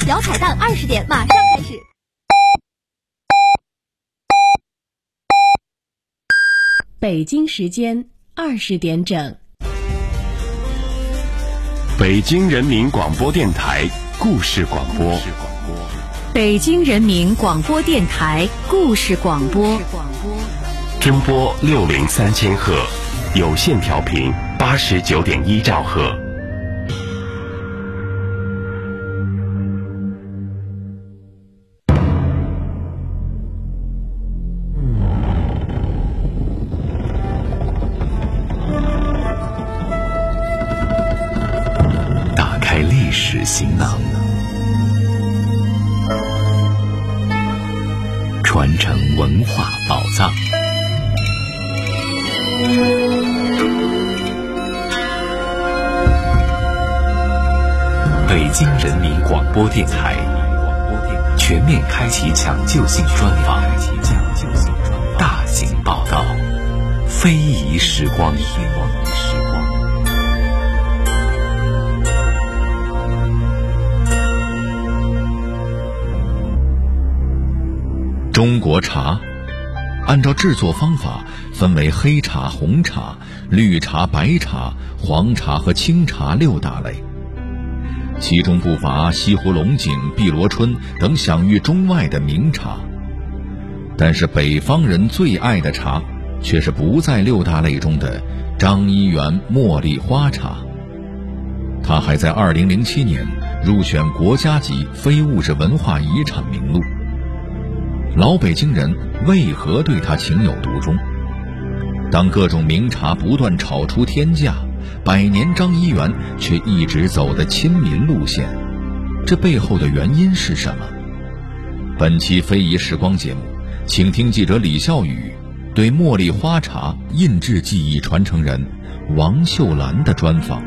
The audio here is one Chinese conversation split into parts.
小彩蛋20点马上开始。 北京时间20点整。 北京人民广播电台故事广播。 北京人民广播电台故事广播。 中波603000赫，有线调频89.1兆赫。打开历史行囊，传承文化宝藏。北京人民广播电台全面开启抢救性专访，大型报道，非遗时光。中国茶按照制作方法分为黑茶、红茶、绿茶、白茶、黄茶和青茶6大类，其中不乏西湖龙井、碧螺春等享誉中外的名茶。但是北方人最爱的茶却是不在6大类中的张一元茉莉花茶。它还在2007年入选国家级非物质文化遗产名录。老北京人为何对它情有独钟？当各种名茶不断炒出天价，百年张一元却一直走的亲民路线，这背后的原因是什么？本期非遗时光节目，请听记者李笑宇对茉莉花茶印制技艺传承人王秀兰的专访。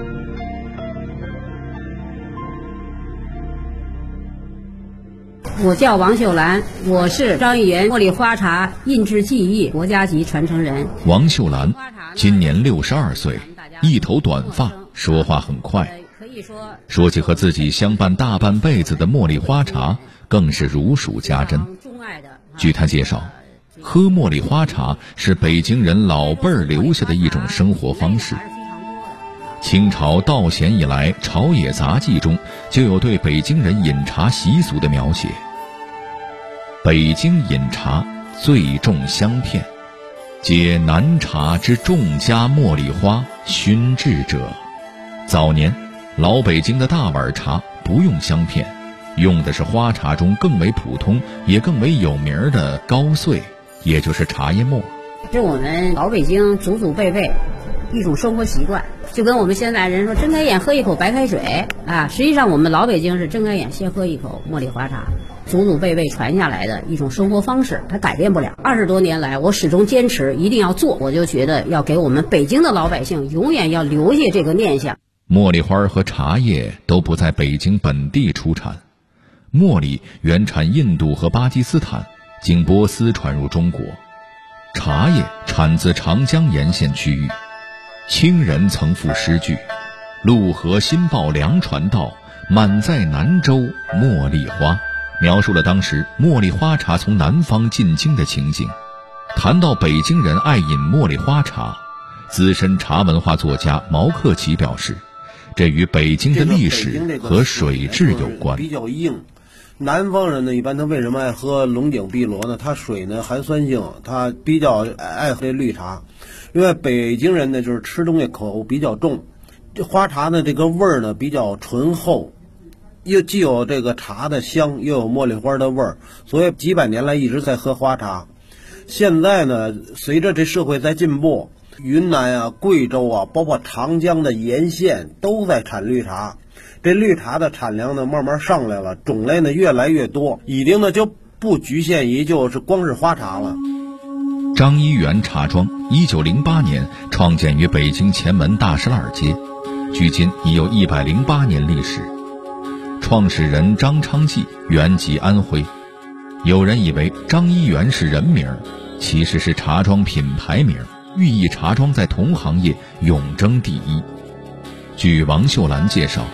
我叫王秀兰，我是张一元茉莉花茶印制技艺国家级传承人。 王秀兰今年62岁，一头短发，说话很快。说起和自己相伴大半辈子的茉莉花茶，更是如数家珍。据他介绍，喝茉莉花茶是北京人老辈儿留下的一种生活方式。清朝道咸以来，朝野杂记中就有对北京人饮茶习俗的描写。北京饮茶最重香片，皆南茶之众家茉莉花熏制者。早年老北京的大碗茶不用香片，用的是花茶中更为普通也更为有名的高碎，也就是茶叶末。 是我们老北京祖祖辈辈一种生活习惯，就跟我们现在人说睁开眼喝一口白开水啊，实际上我们老北京是睁开眼先喝一口茉莉花茶，祖祖辈辈传下来的一种生活方式，它改变不了。20多年来，我始终坚持一定要做，我就觉得要给我们北京的老百姓永远要留下这个念想。 茉莉花和茶叶都不在北京本地出产，茉莉原产印度和巴基斯坦，经波斯传入中国。茶叶产自长江沿线区域。清人曾赋诗句：陆河新报粮船到，满载南州茉莉花，描述了当时茉莉花茶从南方进京的情景。谈到北京人爱饮茉莉花茶，资深茶文化作家毛克奇表示，这与北京的历史和水质有关。 比较硬，南方人呢，一般他为什么爱喝龙井碧螺呢？它水呢含酸性，他比较爱喝绿茶。因为北京人呢，就是吃东西口比较重，这花茶呢这个味儿呢比较醇厚，又既有这个茶的香，又有茉莉花的味儿，所以几百年来一直在喝花茶。现在呢，随着这社会在进步，云南啊、贵州啊，包括长江的沿线都在产绿茶。这绿茶的产量呢慢慢上来了，种类呢越来越多，已经呢就不局限于就是光是花茶了。 张一元茶庄1908年创建于北京前门大石栏街，距今已有108年历史。创始人张昌济原籍安徽，有人以为张一元是人名，其实是茶庄品牌名，寓意茶庄在同行业永争第一。据王秀兰介绍，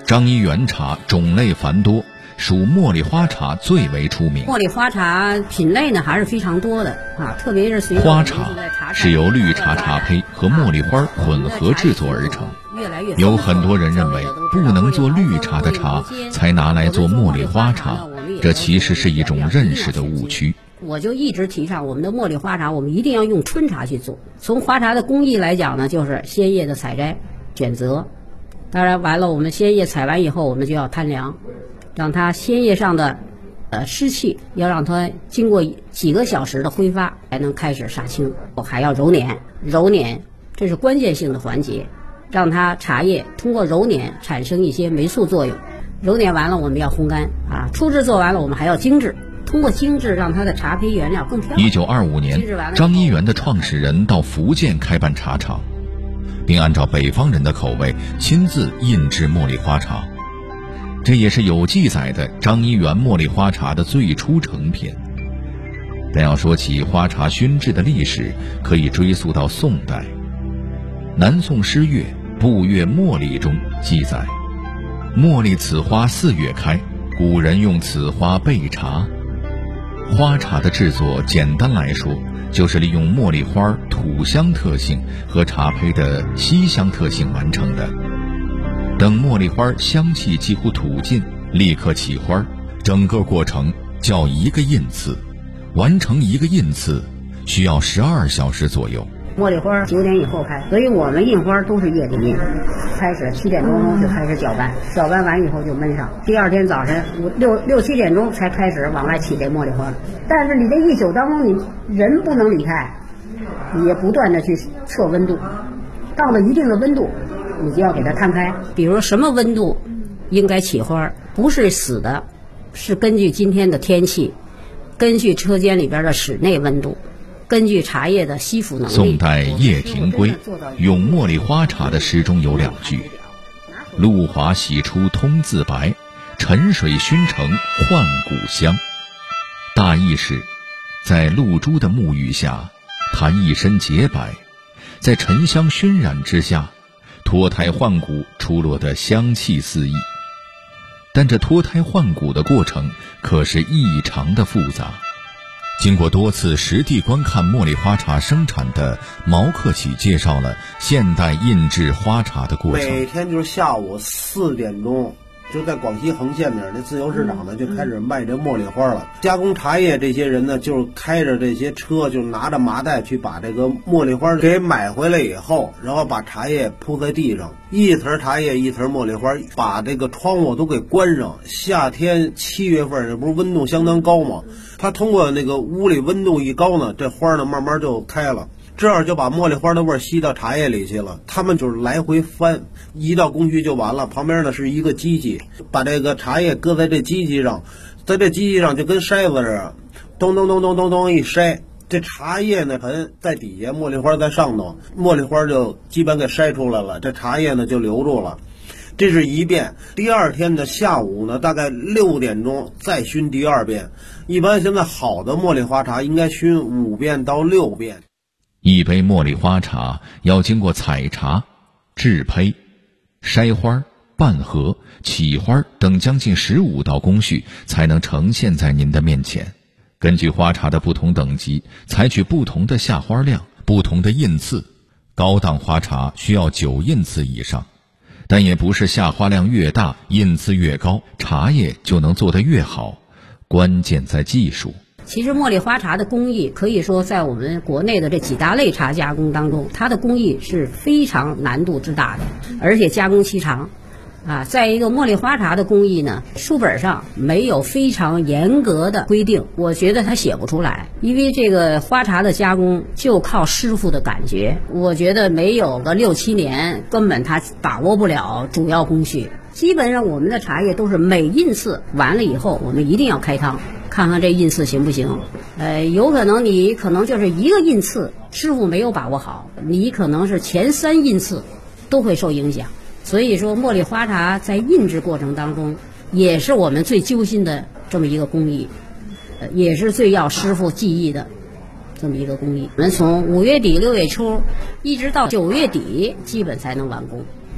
张一元茶种类繁多，属茉莉花茶最为出名。 茉莉花茶品类呢还是非常多的啊，特别是随着花茶是由绿茶茶胚和茉莉花混合制作而成。有很多人认为不能做绿茶的茶才拿来做茉莉花茶，这其实是一种认识的误区。 我就一直提倡我们的茉莉花茶，我们一定要用春茶去做。从花茶的工艺来讲呢，就是鲜叶的采摘、选择。当然完了，我们鲜叶采完以后，我们就要摊凉，让它鲜叶上的湿气要让它经过几个小时的挥发，才能开始杀青。我还要揉捻，揉捻这是关键性的环节，让它茶叶通过揉捻产生一些酶促作用。揉捻完了，我们要烘干啊，初制做完了，我们还要精制。通过精制让它的茶胚原料更漂亮。 1925年，张一元的创始人到福建开办茶厂，并按照北方人的口味亲自印制茉莉花茶，这也是有记载的张一元茉莉花茶的最初成品。但要说起花茶熏制的历史，可以追溯到宋代。南宋诗乐《步月茉莉》中记载：茉莉此花4月开，古人用此花备茶。花茶的制作简单来说，就是利用茉莉花土香特性和茶胚的稀香特性完成的。等茉莉花香气几乎吐尽，立刻起花，整个过程叫一个印次，完成一个印次需要12小时左右。 茉莉花9点以后开，所以我们印花都是夜里印，开始7点多钟就开始搅拌，搅拌完以后就焖上，第二天早晨6、7点钟才开始往外起这茉莉花。但是你这一宿当中，你人不能离开，你也不断的去测温度，到了一定的温度，你就要给它摊开。比如说什么温度应该起花，不是死的，是根据今天的天气，根据车间里边的室内温度，根据茶叶的吸附能力。 宋代叶廷圭咏茉莉花茶的诗中有2句：露华洗出通自白，沉水熏成换骨香。大意是，在露珠的沐浴下，它一身洁白，在沉香熏染之下，脱胎换骨出落得香气四溢。但这脱胎换骨的过程可是异常的复杂。经过多次实地观看茉莉花茶生产的毛克启介绍了现代印制花茶的过程。 每天就是下午4点钟，就在广西横县那儿，那自由市场呢就开始卖这茉莉花了。加工茶叶这些人呢，就是开着这些车，就拿着麻袋去把这个茉莉花给买回来以后，然后把茶叶铺在地上，一层茶叶一层茉莉花，把这个窗户都给关上。夏天7月份，这不是温度相当高吗？它通过那个屋里温度一高呢，这花呢慢慢就开了。这样就把茉莉花的味儿吸到茶叶里去了。他们就是来回翻，一道工序就完了。旁边呢是一个机器，把这个茶叶搁在这机器上，在这机器上就跟筛子似的，咚咚咚咚咚咚一筛，这茶叶呢盆在底下，茉莉花在上头，茉莉花就基本给筛出来了，这茶叶呢就留住了。这是一遍。第二天的下午呢，大概6点钟再熏第2遍。一般现在好的茉莉花茶应该熏5遍到6遍。 一杯茉莉花茶要经过采茶、制胚、筛花、拌合、起花等将近15道工序，才能呈现在您的面前。根据花茶的不同等级，采取不同的下花量、不同的印次。高档花茶需要9印次以上，但也不是下花量越大，印次越高，茶叶就能做得越好。关键在技术。 其实茉莉花茶的工艺可以说在我们国内的这几大类茶加工当中，它的工艺是非常难度之大的，而且加工期长。再一个，茉莉花茶的工艺呢，书本上没有非常严格的规定，我觉得它写不出来，因为这个花茶的加工就靠师傅的感觉，我觉得没有个6、7年，根本他把握不了主要工序。基本上我们的茶叶都是每印次完了以后，我们一定要开汤，看看这印次行不行。有可能你可能就是一个印次师傅没有把握好，你可能是前3印次都会受影响。所以说茉莉花茶在印制过程当中也是我们最揪心的这么一个工艺，也是最要师傅技艺的这么一个工艺。我们从5月底6月初一直到9月底基本才能完工。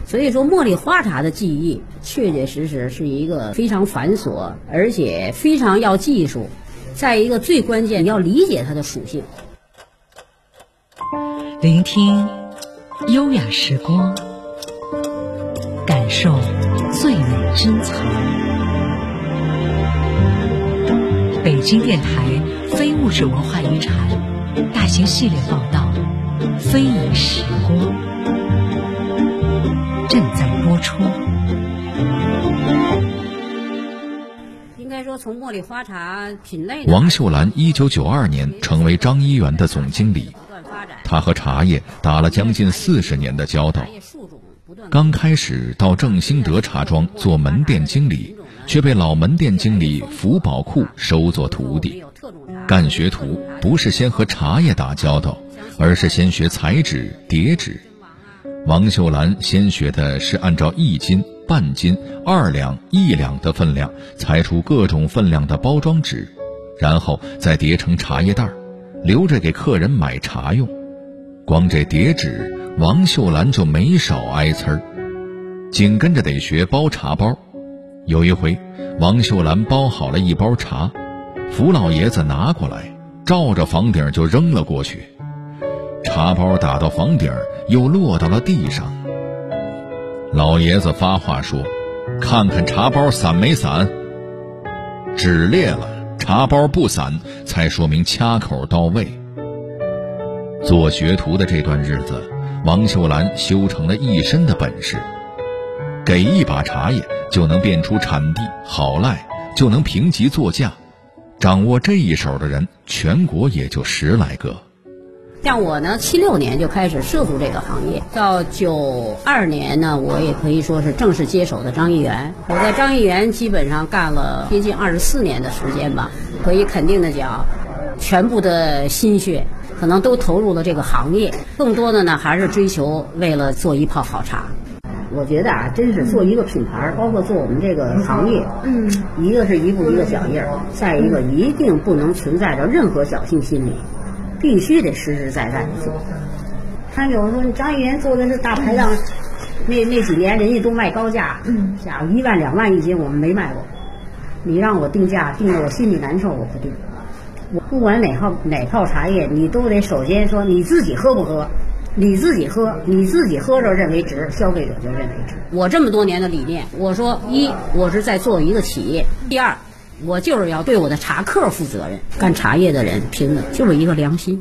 所以说茉莉花茶的技艺确确实实是一个非常繁琐，而且非常要技术，再一个最关键要理解它的属性。 聆听优雅时光，感受最美珍藏。北京电台非物质文化遗产大型系列报道《非遗时光》正在播出。 应该说，从茉莉花茶品类， 王秀兰1992年成为张一元的总经理，他和茶叶打了将近40年的交道。刚开始到正兴德茶庄做门店经理，却被老门店经理福宝库收作徒弟。干学徒不是先和茶叶打交道，而是先学裁纸、叠纸。王秀兰先学的是按照1斤、半斤、2两、1两的分量裁出各种分量的包装纸，然后再叠成茶叶袋，留着给客人买茶用。光这叠纸，王秀兰就没少挨呲儿。紧跟着得学包茶包。有一回，王秀兰包好了一包茶，福老爷子拿过来，照着房顶就扔了过去。茶包打到房顶，又落到了地上。老爷子发话说：“看看茶包散没散？纸裂了，茶包不散，才说明掐口到位。”做学徒的这段日子，王秀兰修成了一身的本事。给一把茶叶就能辨出产地，好赖就能评级作价。掌握这一手的人，全国也就10来个。 像我呢，76年就开始涉足这个行业，到92年呢，我也可以说是正式接手的张一元。我在张一元基本上干了接近24年的时间吧，可以肯定的讲，全部的心血可能都投入了这个行业，更多的呢还是追求为了做一泡好茶。我觉得啊，真是做一个品牌，包括做我们这个行业，一个是一步一个脚印，再一个一定不能存在着任何侥幸心理，必须得实实在在的做。他有人说你张一元做的是大排档，那几年人家都卖高价，价1万2万1斤，我们没卖过。你让我定价，定得我心里难受，我不定。我不管哪泡茶叶，你都得首先说你自己喝不喝。你自己喝着认为值，消费者就认为值。我这么多年的理念，我说一，我是在做一个企业；第二，我就是要对我的茶客负责任。干茶叶的人凭的就是一个良心。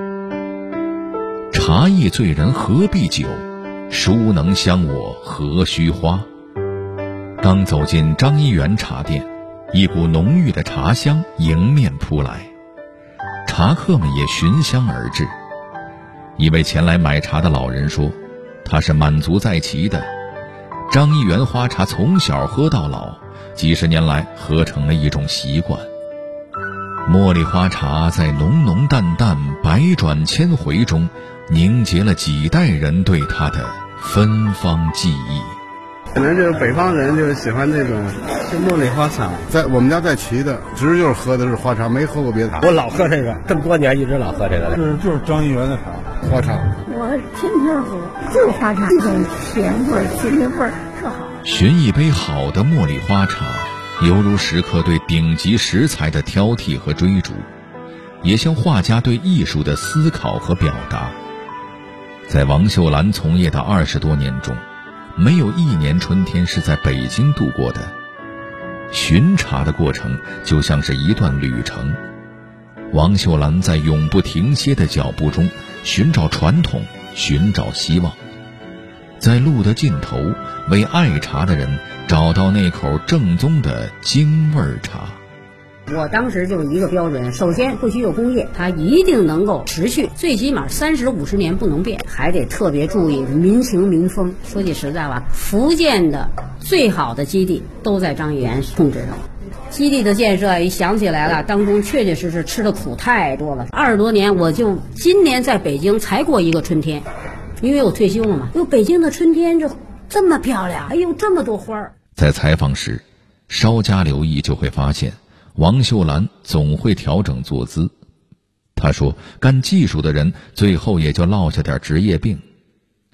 茶艺醉人何必酒，孰能相我何须花。刚走进张一元茶店，一股浓郁的茶香迎面扑来，茶客们也寻香而至。一位前来买茶的老人说，他是满族在旗的，张一元花茶从小喝到老，几十年来喝成了一种习惯。茉莉花茶在浓浓淡淡、百转千回中，凝结了几代人对它的芬芳记忆。 可能就是北方人就是喜欢这种就茉莉花茶， 在我们家在旗的，只就是喝的是花茶，没喝过别的茶。 我老喝这个，这么多年一直老喝这个的。 就是张一元的茶，花茶。 我天天喝，就是花茶，这种甜味、清甜味特好。 寻一杯好的茉莉花茶，犹如食客对顶级食材的挑剔和追逐，也像画家对艺术的思考和表达。在王秀兰从业的20多年中，没有一年春天是在北京度过的。寻茶的过程就像是一段旅程，王秀兰在永不停歇的脚步中寻找传统，寻找希望，在路的尽头为爱茶的人找到那口正宗的京味茶。 我当时就是一个标准，首先不许有工业，它一定能够持续，最起码30、50年不能变，还得特别注意民情民风。说句实在话，福建的最好的基地都在张一元控制上。基地的建设一想起来了，当中确确实实吃的苦太多了。20多年，我就今年在北京才过一个春天，因为我退休了嘛。哟，北京的春天这么漂亮，还有这么多花儿。 在采访时，稍加留意就会发现，王秀兰总会调整坐姿。她说，干技术的人最后也就落下点职业病。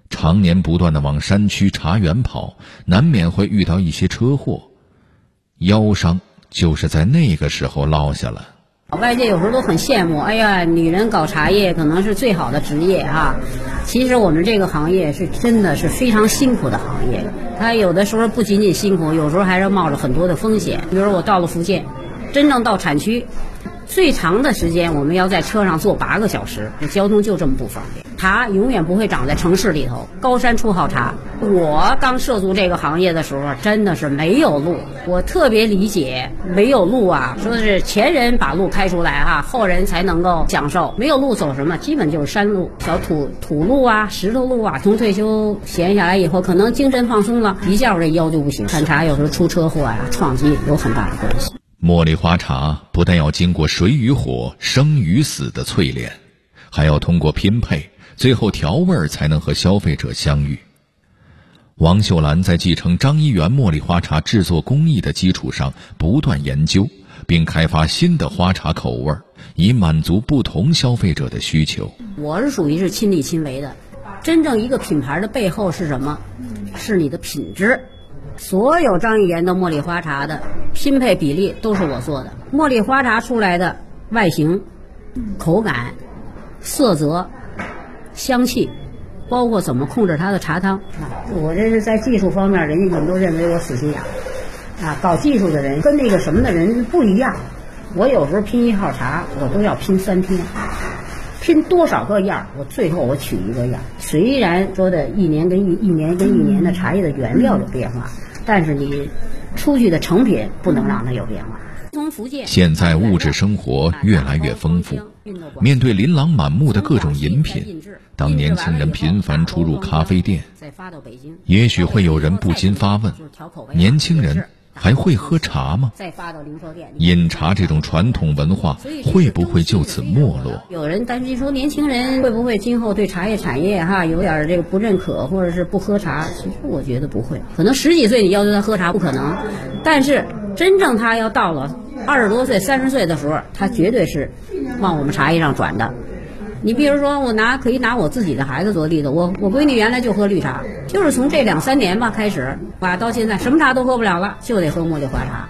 常年不断地往山区茶园跑，难免会遇到一些车祸，腰伤就是在那个时候落下了。 外界有时候都很羡慕，哎呀，女人搞茶叶可能是最好的职业啊。其实我们这个行业是真的是非常辛苦的行业，它有的时候不仅仅辛苦，有时候还是冒着很多的风险。比如我到了福建，真正到产区，最长的时间我们要在车上坐8个小时，交通就这么不方便。茶永远不会长在城市里头，高山出好茶。我刚涉足这个行业的时候，真的是没有路，我特别理解没有路啊，说是前人把路开出来啊，后人才能够享受。没有路走什么？基本就是山路、小土路啊、石头路啊。从退休闲下来以后，可能精神放松了，一觉这腰就不行。看茶有时候出车祸呀、撞击有很大的关系。 茉莉花茶不但要经过水与火、生与死的淬炼，还要通过拼配，最后调味才能和消费者相遇。王秀兰在继承张一元茉莉花茶制作工艺的基础上不断研究，并开发新的花茶口味，以满足不同消费者的需求。 我是属于是亲力亲为的，真正一个品牌的背后是什么？是你的品质。所有张一元的茉莉花茶的拼配比例都是我做的，茉莉花茶出来的外形、口感、色泽、香气，包括怎么控制它的茶汤，我这是在技术方面，人家都认为我死心眼啊。搞技术的人跟那个什么的人不一样，我有时候拼一号茶，我都要拼3天，拼多少个样，我最后我取一个样。虽然说的一年跟一年的茶叶的原料有变化，但是你出去的成品不能让它有变化。从福建， 现在物质生活越来越丰富，面对琳琅满目的各种饮品，当年轻人频繁出入咖啡店，也许会有人不禁发问：年轻人还会喝茶吗？饮茶这种传统文化会不会就此没落？ 有人担心说，年轻人会不会今后对茶叶产业有点这个不认可，或者是不喝茶？其实我觉得不会，可能10几岁你要求他喝茶不可能，但是真正他要到了20多岁、30岁的时候，他绝对是往我们茶叶上转的。你比如说，可以拿我自己的孩子做例子，我闺女原来就喝绿茶，就是从这2、3年吧开始，到现在什么茶都喝不了了，就得喝茉莉花茶。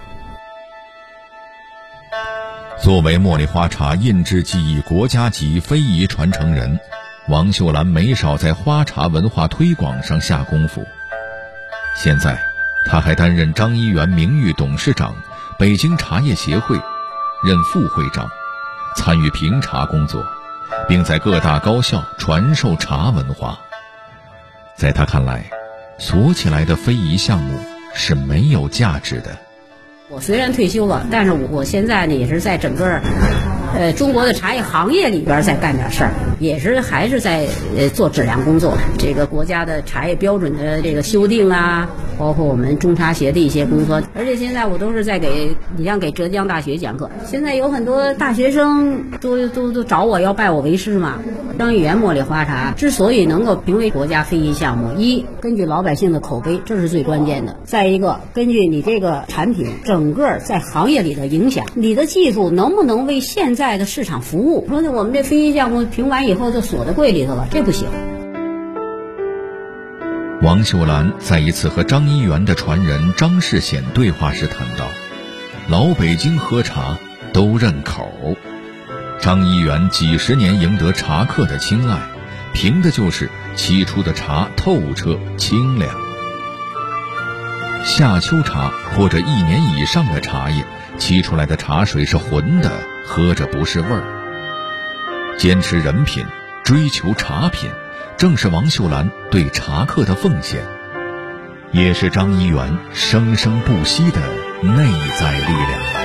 作为茉莉花茶印制技艺国家级非遗传承人，王秀兰没少在花茶文化推广上下功夫。现在，她还担任张一元名誉董事长、北京茶叶协会任副会长，参与评茶工作，并在各大高校传授茶文化。在他看来，锁起来的非遗项目是没有价值的。 我虽然退休了，但是我现在呢也是在整个中国的茶叶行业里边在干点事儿，也是还是在做质量工作。这个国家的茶叶标准的这个修订啊，包括我们中茶协的一些工作，而且现在我都是在给浙江大学讲课。现在有很多大学生都找我要拜我为师嘛。张一元茉莉花茶之所以能够评为国家非遗项目，一，根据老百姓的口碑，这是最关键的；再一个，根据你这个产品整个在行业里的影响，你的技术能不能为现在的市场服务？说我们这非遗项目评完以后就锁在柜里头了，这不行。 王秀兰在一次和张一元的传人张世显对话时谈到，老北京喝茶都认口。张一元几十年赢得茶客的青睐，凭的就是沏出的茶透彻清凉。夏秋茶或者1年以上的茶叶，沏出来的茶水是浑的，喝着不是味儿。坚持人品，追求茶品，正是王秀兰对茶客的奉献，也是张一元生生不息的内在力量。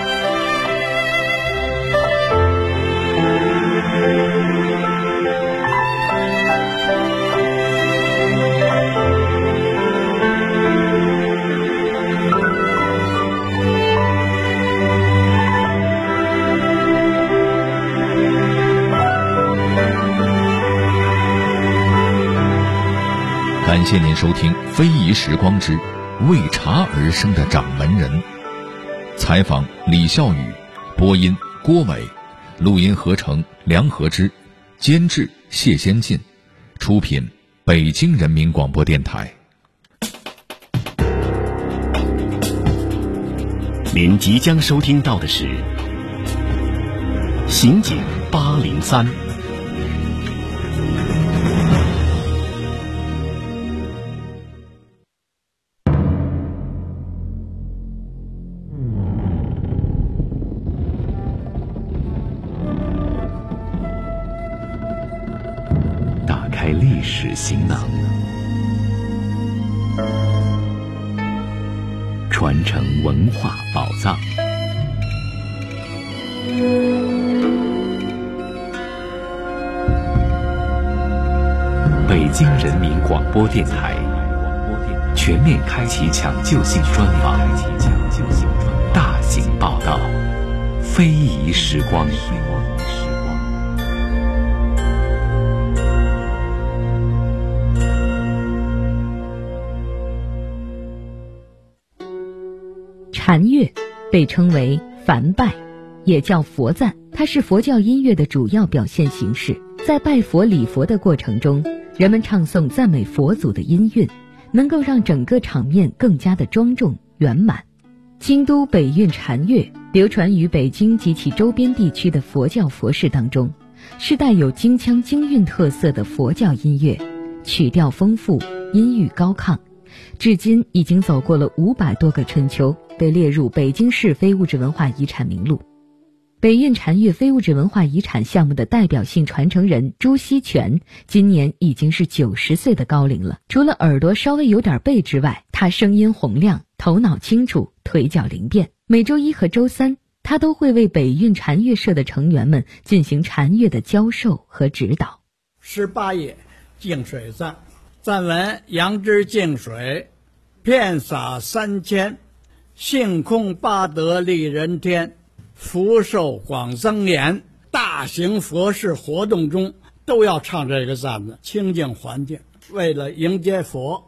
感谢您收听《非遗时光之为茶而生的掌门人》，采访李孝宇，播音郭伟，录音合成梁和之，监制谢先进，出品北京人民广播电台。 您即将收听到的是《刑警803》。打开历史行囊，传承文化宝藏。北京人民广播电台全面开启抢救性专访，大型报道，非遗时光。 禅乐被称为梵拜，也叫佛赞，它是佛教音乐的主要表现形式。在拜佛礼佛的过程中，人们唱诵赞美佛祖的音韵，能够让整个场面更加的庄重圆满。京都北韵禅乐流传于北京及其周边地区的佛教佛事当中，是带有京腔京韵特色的佛教音乐，曲调丰富，音域高亢，至今已经走过了500多个春秋，被列入北京市非物质文化遗产名录。北韵禅乐非物质文化遗产项目的代表性传承人朱锡全今年已经是90岁的高龄了。除了耳朵稍微有点背之外，他声音洪亮，头脑清楚，腿脚灵便。每周1和周3，他都会为北韵禅乐社的成员们进行禅乐的教授和指导。 18页净水赞，赞文：杨枝净水，遍洒3000，性空八德利人天，福寿广增延。大型佛事活动中都要唱这个赞子，清净环境，为了迎接佛。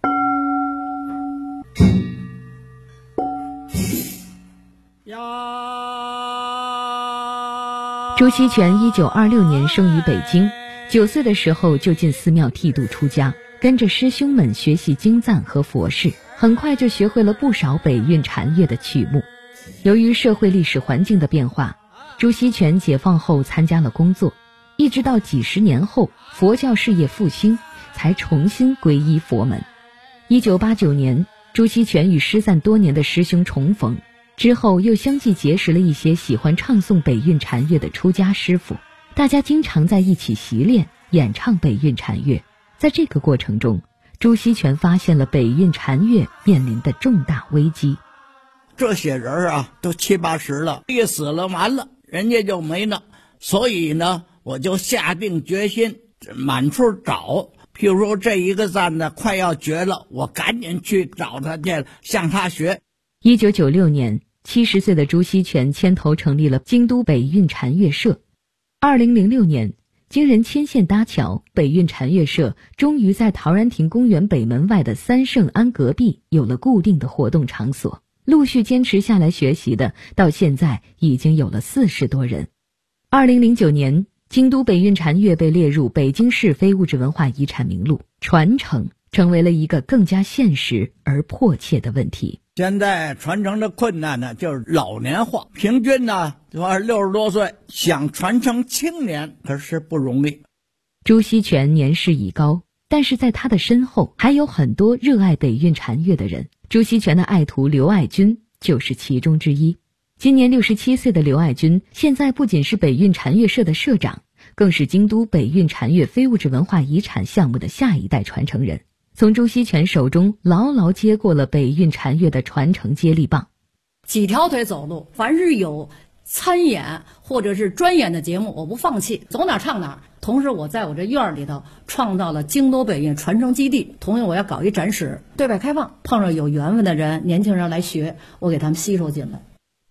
朱锡全1926年生于北京，9岁的时候就进寺庙剃度出家，跟着师兄们学习经赞和佛事，很快就学会了不少北韵禅乐的曲目。由于社会历史环境的变化，朱锡全解放后参加了工作，一直到几十年后佛教事业复兴，才重新皈依佛门。1989年，朱锡全与失散多年的师兄重逢，之后又相继结识了一些喜欢唱诵北韵禅乐的出家师傅，大家经常在一起习练演唱北韵禅乐。在这个过程中，朱锡全发现了北韵禅乐面临的重大危机。 这些人啊，都70、80了，一死了完了，人家就没了。所以呢，我就下定决心满处找。譬如说这一个赞呢快要绝了，我赶紧去找他去，向他学。 1996年，70岁的朱锡全牵头成立了京都北韵禅乐社。2006年，经人牵线搭桥，北韵禅乐社终于在陶然亭公园北门外的三圣庵隔壁有了固定的活动场所。陆续坚持下来学习的，到现在已经有了40多人。2009年，京都北韵禅乐被列入北京市非物质文化遗产名录，传承成为了一个更加现实而迫切的问题。 现在传承的困难呢，就是老年化，平均呢60多岁，想传承青年可是不容易。 朱锡全年事已高，但是在他的身后还有很多热爱北韵禅乐的人。朱锡全的爱徒刘爱军就是其中之一。今年67岁的刘爱军，现在不仅是北韵禅乐社的社长，更是京都北韵禅乐非物质文化遗产项目的下一代传承人，从朱锡全手中牢牢接过了北韵禅乐的传承接力棒。 几条腿走路，凡是有参演或者是专演的节目，我不放弃，走哪唱哪。同时我在我这院里头创造了京都北韵传承基地，同时我要搞一展示，对外开放，碰上有缘分的人，年轻人来学，我给他们吸收进来。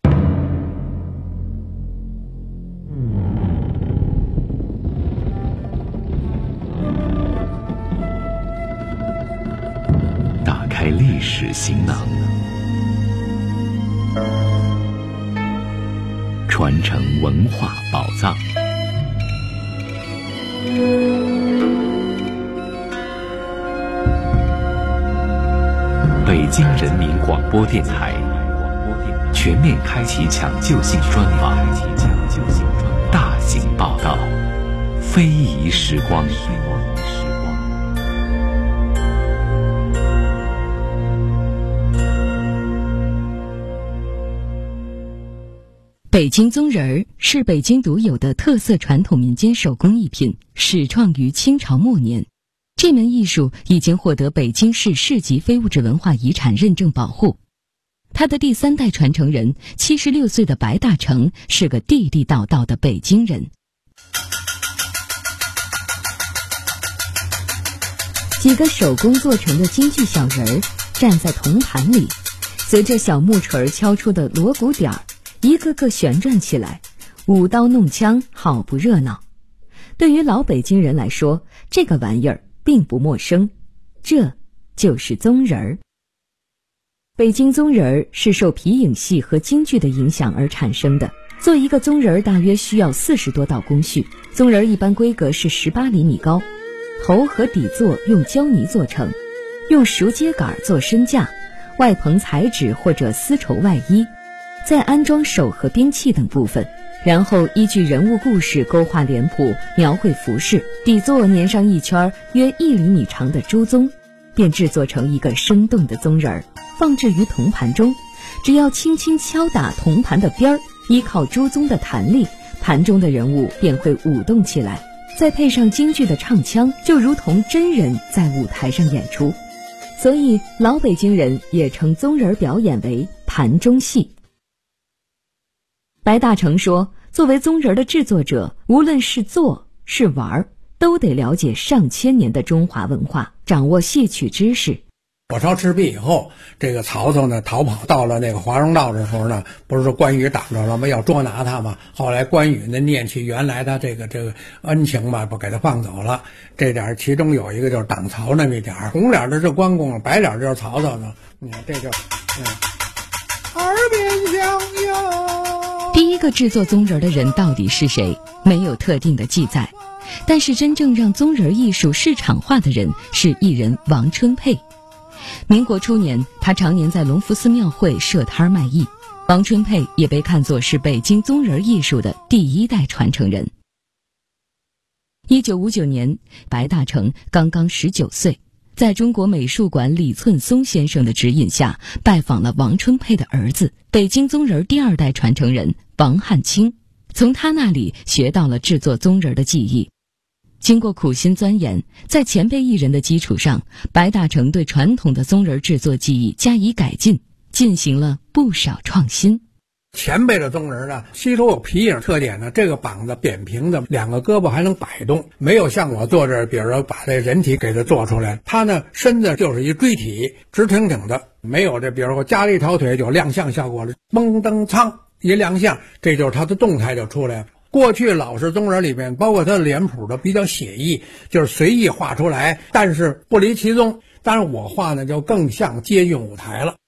打开历史行囊，传承文化宝藏。 京人民广播电台全面开启抢救性专访，大型报道，非遗时光。 北京宗人儿是北京独有的特色传统民间手工艺品，始创于清朝末年。这门艺术已经获得北京市市级非物质文化遗产认证保护。他的第3代传承人76岁的白大成是个地地道道的北京人。几个手工做成的京剧小人儿站在铜盘里，随着小木锤敲出的锣鼓点儿，一个个旋转起来，舞刀弄枪，好不热闹。对于老北京人来说，这个玩意儿并不陌生，这就是宗人儿。北京宗人儿是受皮影戏和京剧的影响而产生的。做一个宗人儿大约需要40多道工序，宗人儿一般规格是18厘米高，头和底座用胶泥做成，用熟秸秆做身架，外棚彩纸或者丝绸外衣，再安装手和兵器等部分，然后依据人物故事勾画脸谱，描绘服饰，底座粘上一圈约1厘米长的猪鬃，便制作成一个生动的宗人儿，放置于铜盘中。只要轻轻敲打铜盘的边儿，依靠猪鬃的弹力，盘中的人物便会舞动起来，再配上京剧的唱腔，就如同真人在舞台上演出。所以老北京人也称宗人表演为盘中戏。白大成说，作为宗人的制作者，无论是做是玩，都得了解上千年的中华文化，掌握戏曲知识。 火烧赤壁以后，这个曹操呢逃跑到了那个华容道的时候呢，不是说关羽挡着了吗？要捉拿他嘛。后来关羽呢念起原来他这个恩情嘛，不给他放走了。这点其中有一个就是挡曹那么一点，红脸的是关公，白脸就是曹操呢。你看这就耳边响哟。 第一个制作宗人的人到底是谁？没有特定的记载，但是真正让宗人艺术市场化的人是艺人王春佩。民国初年，他常年在隆福寺庙会设摊卖艺。王春佩也被看作是北京宗人艺术的第1代传承人。1959年，白大成刚刚19岁，在中国美术馆李寸松先生的指引下，拜访了王春佩的儿子，北京宗人第2代传承人王汉卿，从他那里学到了制作宗人的技艺。经过苦心钻研，在前辈艺人的基础上，白大成对传统的宗人制作技艺加以改进，进行了不少创新。 前辈的宗人呢，吸收有皮影特点呢，这个膀子扁平的，2个胳膊还能摆动，没有像我做这，比如说把这人体给它做出来，他呢身子就是一锥体，直挺挺的，没有这，比如说加了一条腿就亮相效果了，嘣噔苍一亮相，这就是他的动态就出来了。过去老式宗人里面，包括他的脸谱都比较写意，就是随意画出来，但是不离其宗。当然我画呢就更像接运舞台了。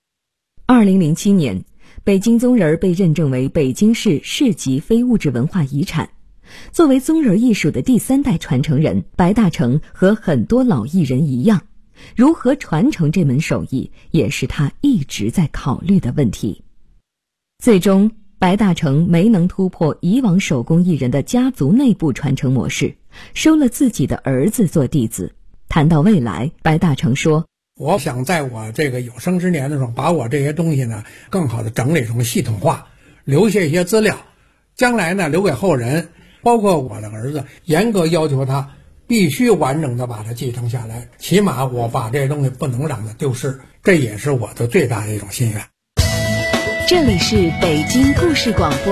2007年，北京宗人被认证为北京市市级非物质文化遗产。作为宗人艺术的第3代传承人，白大成和很多老艺人一样，如何传承这门手艺，也是他一直在考虑的问题。最终白大成没能突破以往手工艺人的家族内部传承模式，收了自己的儿子做弟子。谈到未来，白大成说， 我想在我这个有生之年的时候，把我这些东西呢更好的整理成系统化，留下一些资料，将来呢留给后人，包括我的儿子，严格要求他必须完整的把它继承下来，起码我把这些东西不能让它丢失，这也是我的最大的一种心愿。 这里是北京故事广播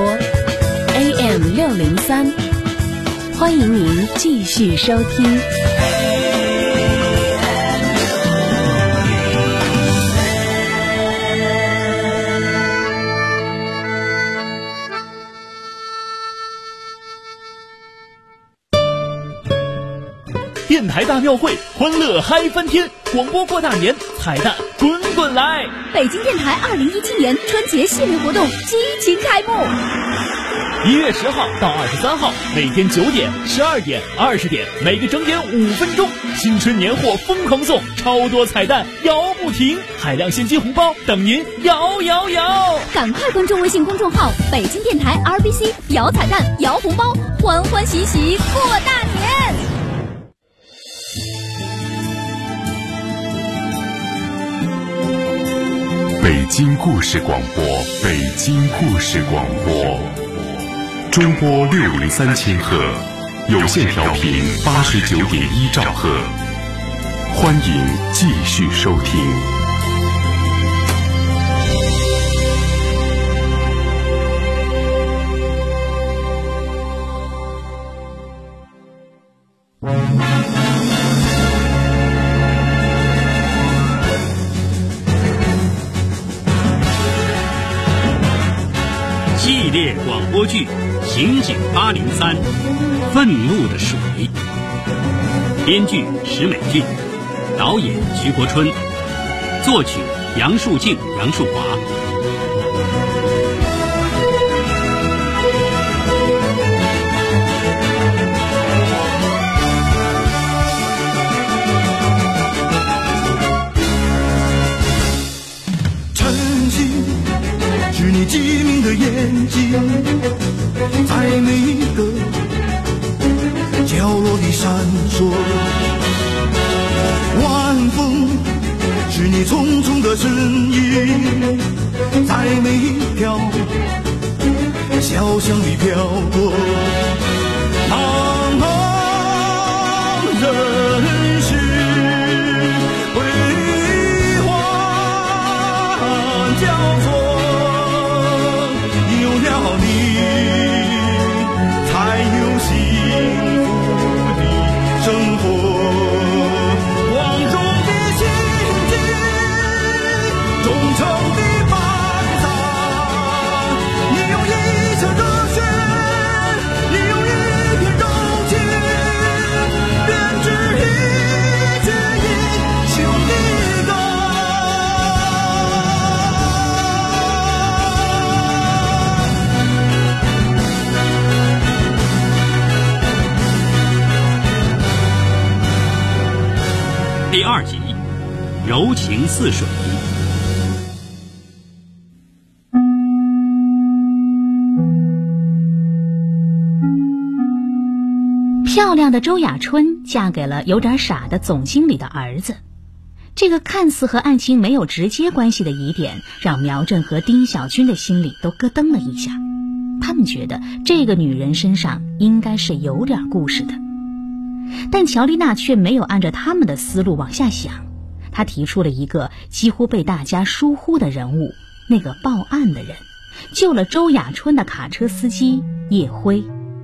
AM603，欢迎您继续收听。 电台大庙会，欢乐嗨翻天，广播过大年，彩蛋滚滚准来！ 北京电台2017年春节系列活动激情开幕。 1月10号到23号，每天9点、12点、20点，每个整点5分钟，新春年货疯狂送，超多彩蛋摇不停，海量现金红包等您摇！ 赶快关注微信公众号北京电台 RBC， 摇彩蛋摇红包，欢欢喜喜过大年。 北京故事广播，北京故事广播，中波603千赫，有线调频89.1兆赫，欢迎继续收听。 系列广播剧《刑警803》，愤怒的水。编剧石美俊，导演徐国春，作曲杨树静、杨树华。 你机灵的眼睛，在每一个角落里闪烁。晚风是你匆匆的身影，在每一条小巷里飘过。茫茫人世辉煌交错。 第2集，柔情似水。 漂亮的周雅春嫁给了有点傻的总经理的儿子，这个看似和案情没有直接关系的疑点，让苗振和丁小军的心里都咯噔了一下。他们觉得这个女人身上应该是有点故事的。但乔丽娜却没有按照他们的思路往下想，她提出了一个几乎被大家疏忽的人物，那个报案的人，救了周雅春的卡车司机叶辉。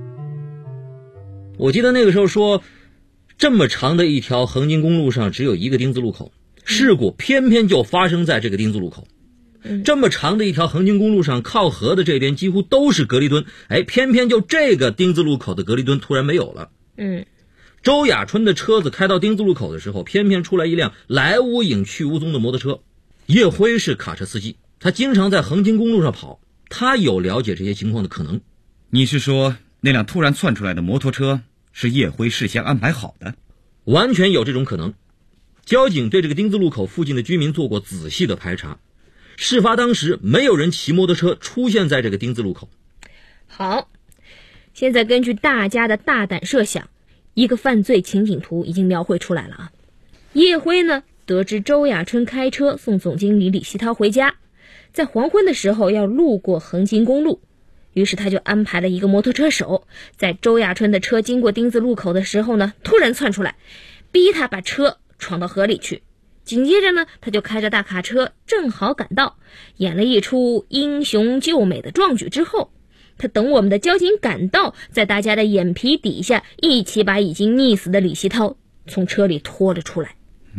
我记得那个时候说，这么长的一条横津公路上只有一个丁字路口，事故偏偏就发生在这个丁字路口。这么长的一条横津公路上，靠河的这边几乎都是隔离墩，偏偏就这个丁字路口的隔离墩突然没有了。周雅春的车子开到丁字路口的时候，偏偏出来一辆来无影去无踪的摩托车。叶辉是卡车司机，他经常在横津公路上跑，他有了解这些情况的可能。 你是说那辆突然窜出来的摩托车是叶辉事先安排好的？ 完全有这种可能。交警对这个丁字路口附近的居民做过仔细的排查，事发当时没有人骑摩托车出现在这个丁字路口。 好，现在根据大家的大胆设想，一个犯罪情景图已经描绘出来了啊。叶辉呢，得知周雅春开车送总经理李希涛回家，在黄昏的时候要路过横津公路，于是他就安排了一个摩托车手，在周雅春的车经过丁字路口的时候呢，突然窜出来，逼他把车闯到河里去。紧接着呢，他就开着大卡车正好赶到，演了一出英雄救美的壮举之后，他等我们的交警赶到，在大家的眼皮底下一起把已经溺死的李希涛从车里拖了出来。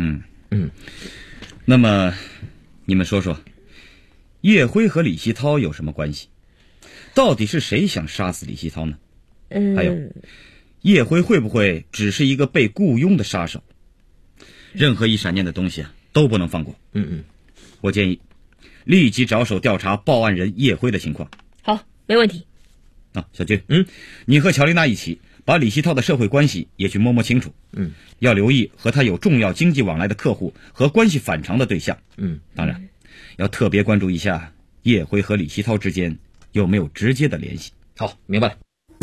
那么你们说说，叶辉和李希涛有什么关系？到底是谁想杀死李希涛呢？还有，叶辉会不会只是一个被雇佣的杀手？任何一闪念的东西都不能放过。 我建议立即着手调查报案人叶辉的情况。 好，没问题。 小军，你和乔丽娜一起把李希涛的社会关系也去摸清楚。要留意和他有重要经济往来的客户和关系反常的对象。当然，要特别关注一下叶辉和李希涛之间有没有直接的联系。 好，明白了。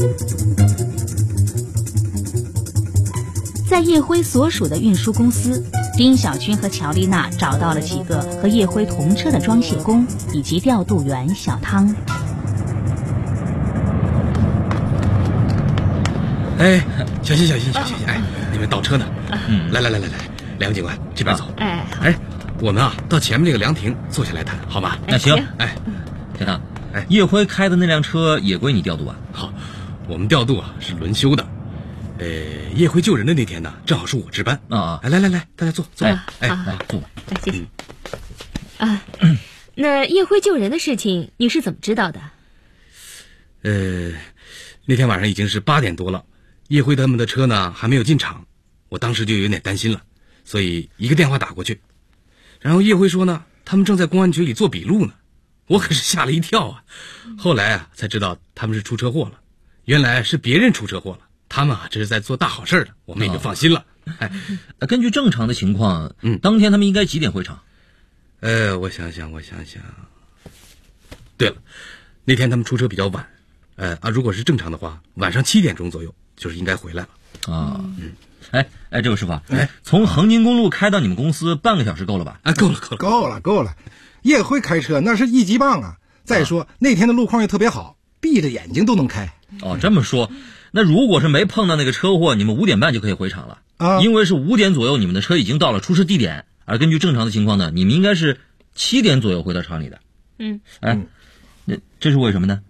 在叶辉所属的运输公司，丁小军和乔丽娜找到了几个和叶辉同车的装卸工以及调度员小汤。 哎，小心，哎，你们倒车呢？来，梁警官这边走。哎，我们到前面这个凉亭坐下来谈，好吗？ 那行。小汤，叶辉开的那辆车也归你调度啊？ 好，我们调度是轮休的。叶辉救人的那天呢，正好是我值班啊！来，大家坐。 坐。谢谢。那叶辉救人的事情你是怎么知道的？ 那天晚上已经是8点多了，叶辉他们的车呢还没有进厂，我当时就有点担心了，所以一个电话打过去，然后叶辉说呢，他们正在公安局里做笔录呢，我可是吓了一跳啊！后来才知道他们是出车祸了，原来是别人出车祸了。他们这是在做大好事的，我们也就放心了。 根据正常的情况，当天他们应该几点回厂？ 我想想。对了，那天他们出车比较晚，如果是正常的话，晚上7点钟左右就是应该回来了。 这位师傅，从横津公路开到你们公司半个小时够了吧？ 够了。叶辉开车那是一级棒啊！再说那天的路况也特别好，闭着眼睛都能开。 这么说。那如果是没碰到那个车祸，你们5点半就可以回厂了因为是5点左右你们的车已经到了出事地点，而根据正常的情况呢，你们应该是7点左右回到厂里的。那这是为什么呢？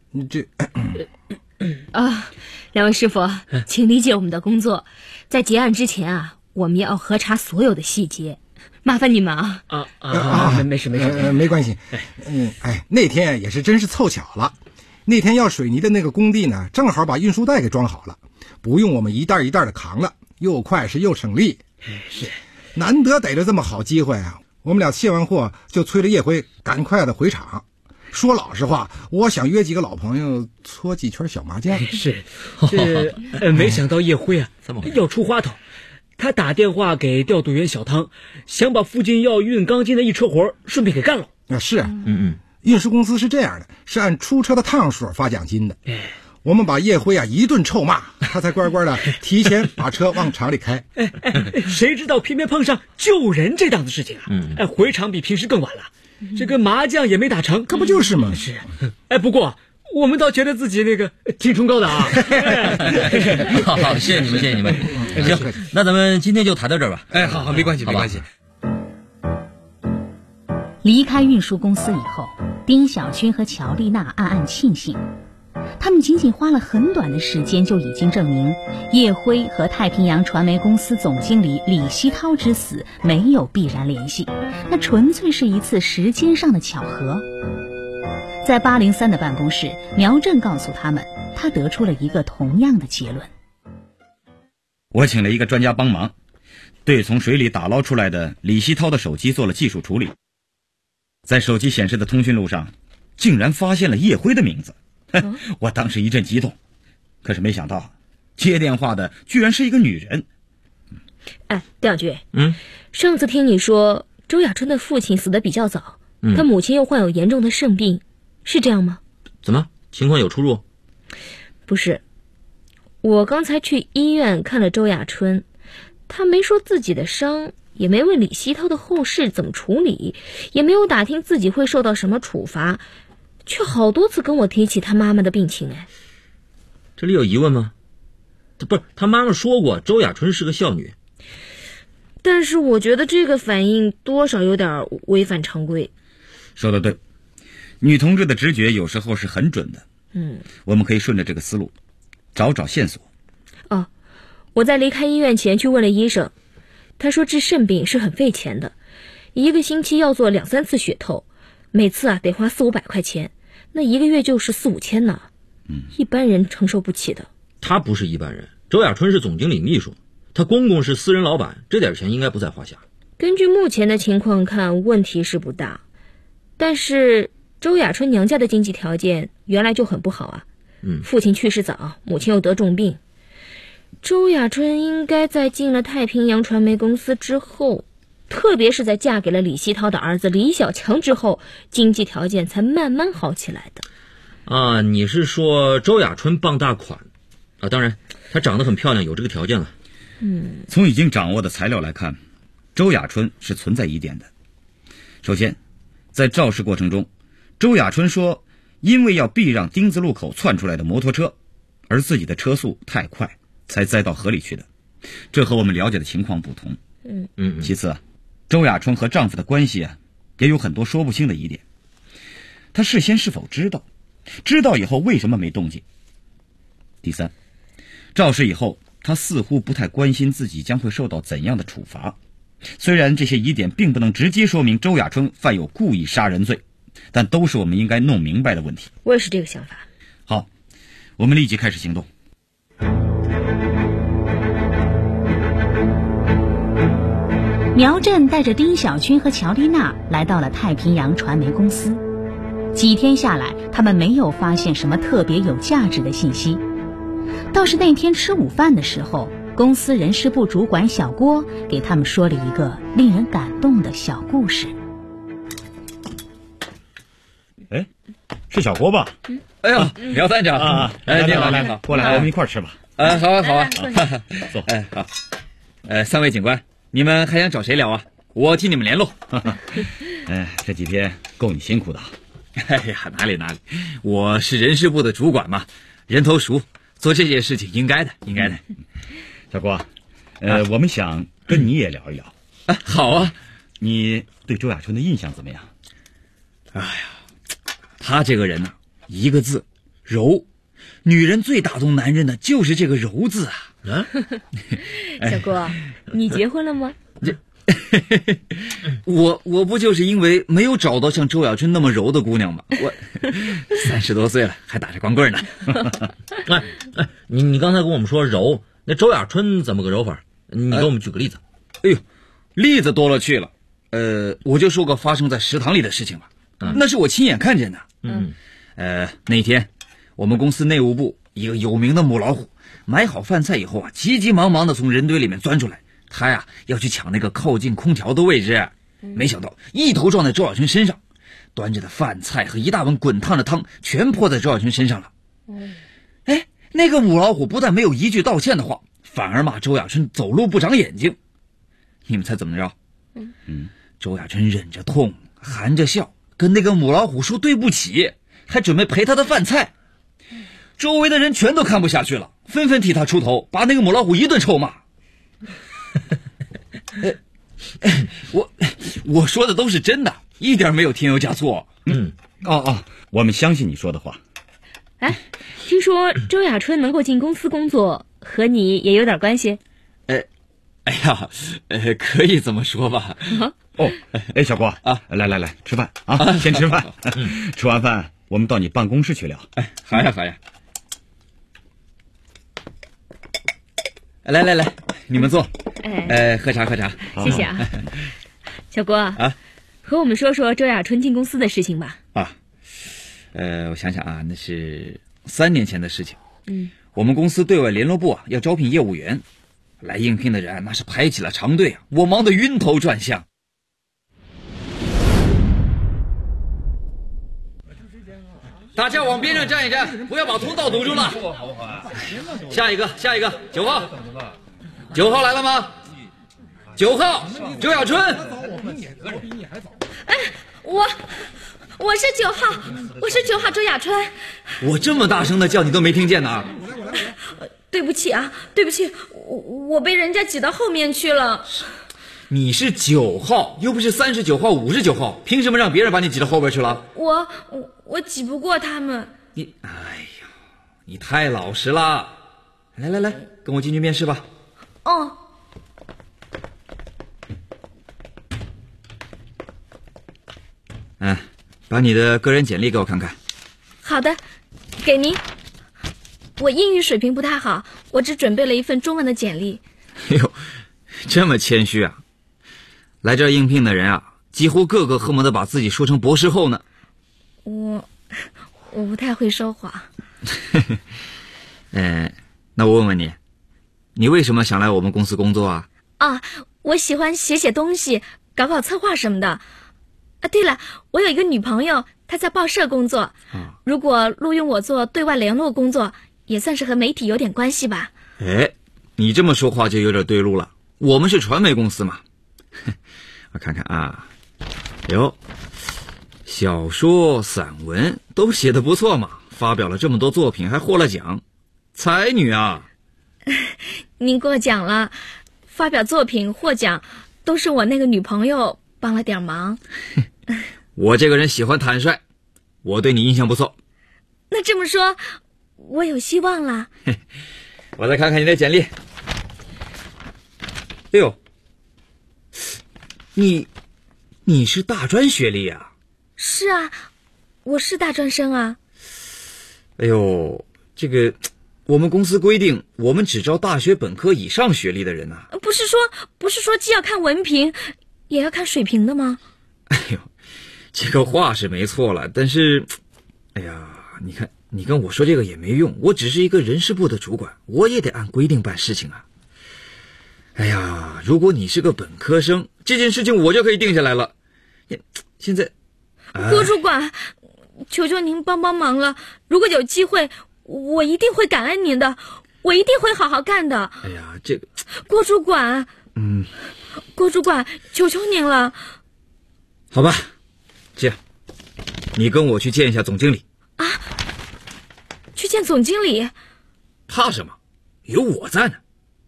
两位师傅，请理解我们的工作，在结案之前我们要核查所有的细节，麻烦你们没事， 没关系。那天也是真是凑巧了。那天要水泥的那个工地呢，正好把运输带给装好了，不用我们一袋一袋的扛了，又快又省力。 是， 难得逮着这么好机会啊！我们俩卸完货就催着叶辉赶快的回厂。说老实话，我想约几个老朋友搓几圈小麻将。 是，没想到叶辉要出花头，他打电话给调度员小汤，想把附近要运钢筋的一车活顺便给干了。 是。运输公司是这样的，是按出车的趟数发奖金的。我们把叶辉一顿臭骂，他才乖乖的提前把车往厂里开。 谁知道偏偏碰上救人这档子事情回厂比平时更晚了，这个麻将也没打成。 可不就是吗？ 是。不过我们倒觉得自己那个挺崇高的啊。 好，谢谢你们。行，那咱们今天就谈到这儿吧。 好，没关系。 离开运输公司以后，丁小军和乔丽娜暗暗庆幸，他们仅仅花了很短的时间就已经证明叶辉和太平洋传媒公司总经理李希涛之死没有必然联系，那纯粹是一次时间上的巧合。在803的办公室，苗振告诉他们，他得出了一个同样的结论。 我请了一个专家帮忙，对从水里打捞出来的李希涛的手机做了技术处理，在手机显示的通讯录上竟然发现了叶辉的名字。我当时一阵激动，可是没想到接电话的居然是一个女人。 调局，上次听你说周亚春的父亲死得比较早，他母亲又患有严重的肾病，是这样吗？ 怎么情况有出入？ 不是，我刚才去医院看了周亚春，他没说自己的伤，也没问李希涛的后事怎么处理，也没有打听自己会受到什么处罚，却好多次跟我提起他妈妈的病情。 这里有疑问吗？不是，他妈妈说过周亚春是个孝女。 但是我觉得这个反应多少有点违反常规。 说得对，女同志的直觉有时候是很准的。我们可以顺着这个思路找线索。 我在离开医院前去问了医生，他说治肾病是很费钱的，1个星期要做2-3次血透，每次得花400-500块钱，那1个月就是4-5千呢。一般人承受不起的。 他不是一般人，周亚春是总经理秘书，他公公是私人老板，这点钱应该不在话下。 根据目前的情况看，问题是不大。但是周雅春娘家的经济条件原来就很不好啊。父亲去世早，母亲又得重病。周雅春应该在进了太平洋传媒公司之后，特别是在嫁给了李希涛的儿子李小强之后，经济条件才慢慢好起来的。 你是说周雅春傍大款啊？当然，她长得很漂亮，有这个条件了。 从已经掌握的材料来看，周雅春是存在疑点的。首先，在肇事过程中，周雅春说因为要避让丁字路口窜出来的摩托车，而自己的车速太快，才栽到河里去的，这和我们了解的情况不同。其次，周雅春和丈夫的关系也有很多说不清的疑点。她事先是否知道？知道以后为什么没动静？第三，肇事以后，她似乎不太关心自己将会受到怎样的处罚。虽然这些疑点并不能直接说明周雅春犯有故意杀人罪，但都是我们应该弄明白的问题。 我也是这个想法。 好，我们立即开始行动。 苗振带着丁小军和乔丽娜来到了太平洋传媒公司。几天下来，他们没有发现什么特别有价值的信息。倒是那天吃午饭的时候，公司人事部主管小郭给他们说了一个令人感动的小故事。 是小郭吧？ 哎呦，苗站长啊！你好，你好， 过来，我们一块儿吃吧。 好啊，好啊， 坐。 好。三位警官，你们还想找谁聊啊？我替你们联络。 这几天够你辛苦的。 哎呀，哪里，我是人事部的主管嘛，人头熟，做这些事情应该的。 小郭，我们想跟你也聊一聊。 好啊。 你对周雅春的印象怎么样？ 哎呀，她这个人呢，一个字，柔。女人最打动男人的就是这个柔字啊。 小郭，你结婚了吗？ 我不就是因为没有找到像周雅春那么柔的姑娘吗？我30多岁了，还打着光棍呢。 你刚才跟我们说柔，那周雅春怎么个柔法？你给我们举个例子。 哎呦，例子多了去了。我就说个发生在食堂里的事情吧。那是我亲眼看见的。那天我们公司内务部一个有名的母老虎，买好饭菜以后急急忙忙的从人堆里面钻出来，他要去抢那个靠近空调的位置，没想到一头撞在周小春身上，端着的饭菜和一大碗滚烫的汤全泼在周小春身上了。那个母老虎不但没有一句道歉的话，反而骂周雅春走路不长眼睛。你们猜怎么着？周雅春忍着痛，含着笑，跟那个母老虎说对不起，还准备赔他的饭菜。周围的人全都看不下去了，纷纷替他出头，把那个母老虎一顿臭骂。我说的都是真的，一点没有添油加醋。 我们相信你说的话。 听说周雅春能够进公司工作，和你也有点关系？ 可以这么说吧。 小郭来，吃饭啊，先吃饭。吃完饭我们到你办公室去聊。 好呀。来，你们坐。喝茶。 谢谢啊。小郭和我们说说周雅春进公司的事情吧。 我想想那是3年前的事情。我们公司对外联络部要招聘业务员，来应聘的人那是排起了长队我忙得晕头转向。大家往边上站一站，不要把通道堵住了。下一个，9号，9号来了吗？9号，周雅春。 我是9号，我是9号周雅春。 我这么大声的叫你都没听见呢。 对不起，我被人家挤到后面去了。 你是9号，又不是39号、59号，凭什么让别人把你挤到后边去了？ 我挤不过他们。 你太老实了。来，跟我进去面试吧。把你的个人简历给我看看。 好的，给您。我英语水平不太好，我只准备了一份中文的简历。 这么谦虚啊？ 来这儿应聘的人啊，几乎个个恨不得把自己说成博士后呢。 我不太会说话。 那我问问你，你为什么想来我们公司工作啊？ 我喜欢写东西，搞策划什么的。对了，我有一个女朋友，她在报社工作。如果录用我做对外联络工作，也算是和媒体有点关系吧。 你这么说话就有点对路了。我们是传媒公司嘛。我看看啊，小说、散文都写得不错嘛，发表了这么多作品，还获了奖，才女啊！ 您过奖了，发表作品获奖都是我那个女朋友帮了点忙。 我这个人喜欢坦率，我对你印象不错。 那这么说，我有希望了。 我再看看你的简历。哎呦，你是大专学历啊？ 是啊，我是大专生啊。 哎呦，这个我们公司规定，我们只招大学本科以上学历的人啊。 不是说既要看文凭，也要看水平的吗？ 哎呦，这个话是没错了，但是，哎呀，你看，你跟我说这个也没用，我只是一个人事部的主管，我也得按规定办事情啊。哎呀，如果你是个本科生，这件事情我就可以定下来了。现在， 郭主管，求求您帮忙了，如果有机会，我一定会感恩您的，我一定会好好干的。 哎呀，这个郭主管，郭主管，求求您了。 好吧，这样，你跟我去见一下总经理。 去见总经理？ 怕什么？有我在呢。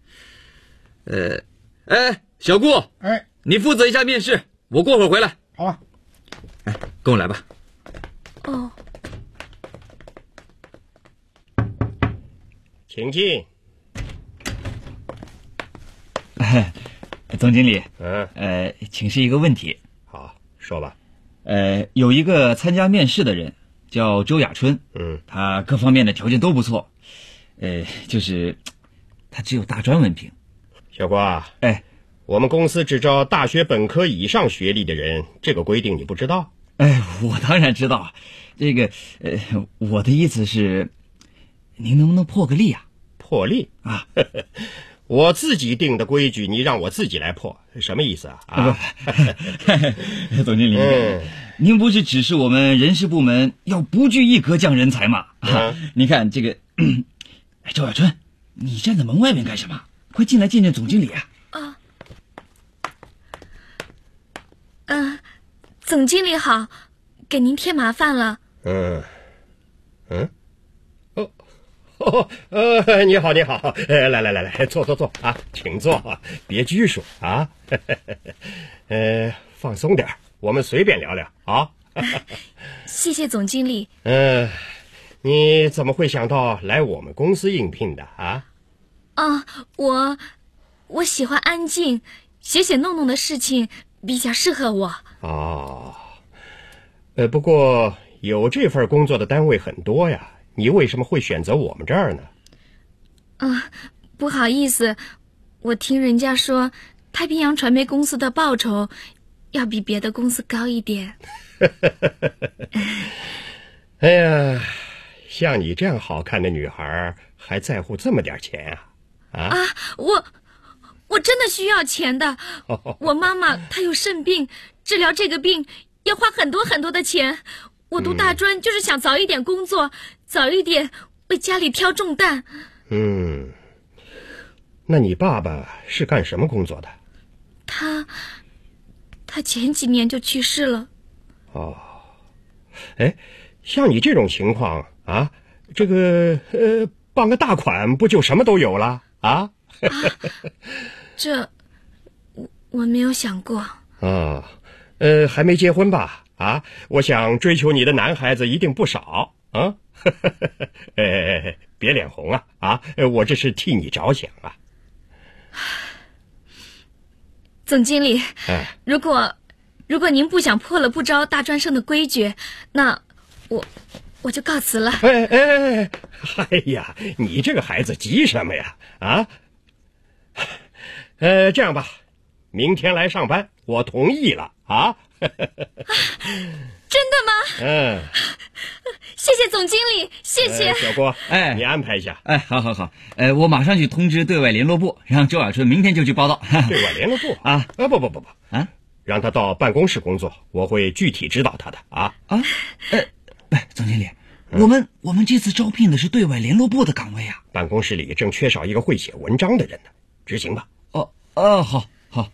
小顾，你负责一下面试，我过会儿回来。 好啊。 跟我来吧。 请进。 总经理，请示一个问题。 好，说吧。 有一个参加面试的人叫周雅春，他各方面的条件都不错，就是他只有大专文凭。 小郭，我们公司只招大学本科以上学历的人，这个规定你不知道？ 我当然知道。这个，我的意思是，您能不能破个例啊？ 破例啊？我自己定的规矩，你让我自己来破，什么意思啊？ 总经理，您不是指示我们人事部门要不拘一格降人才吗？你看这个，周雅春，你站在门外面干什么？快进来见见总经理啊！ 总经理好，给您添麻烦了。 你好，来，坐啊，请坐，别拘束啊。放松点，我们随便聊聊啊。 谢谢总经理。 你怎么会想到来我们公司应聘的啊？ 我喜欢安静，写弄的事情比较适合我。 不过有这份工作的单位很多呀，你为什么会选择我们这儿呢？ 不好意思，我听人家说太平洋传媒公司的报酬要比别的公司高一点。 哎呀，像你这样好看的女孩还在乎这么点钱啊？ 我真的需要钱的。我妈妈她有肾病，治疗这个病要花很多的钱。我读大专就是想早一点工作，早一点为家里挑重担。 那你爸爸是干什么工作的？ 他前几年就去世了。 像你这种情况啊，这个办个大款不就什么都有了啊？ 这我没有想过。 还没结婚吧？我想追求你的男孩子一定不少啊。别脸红啊！我这是替你着想啊。 总经理，如果您不想破了不招大专生的规矩，那我就告辞了。 哎呀，你这个孩子急什么呀？这样吧，明天来上班我同意了啊。 真的吗？谢谢总经理，谢谢。 小郭，你安排一下。 好，我马上去通知对外联络部，让周亚春明天就去报道。 对外联络部啊？不啊，让他到办公室工作，我会具体指导他的啊。 总经理，我们这次招聘的是对外联络部的岗位啊。 办公室里正缺少一个会写文章的人呢，执行吧。 好。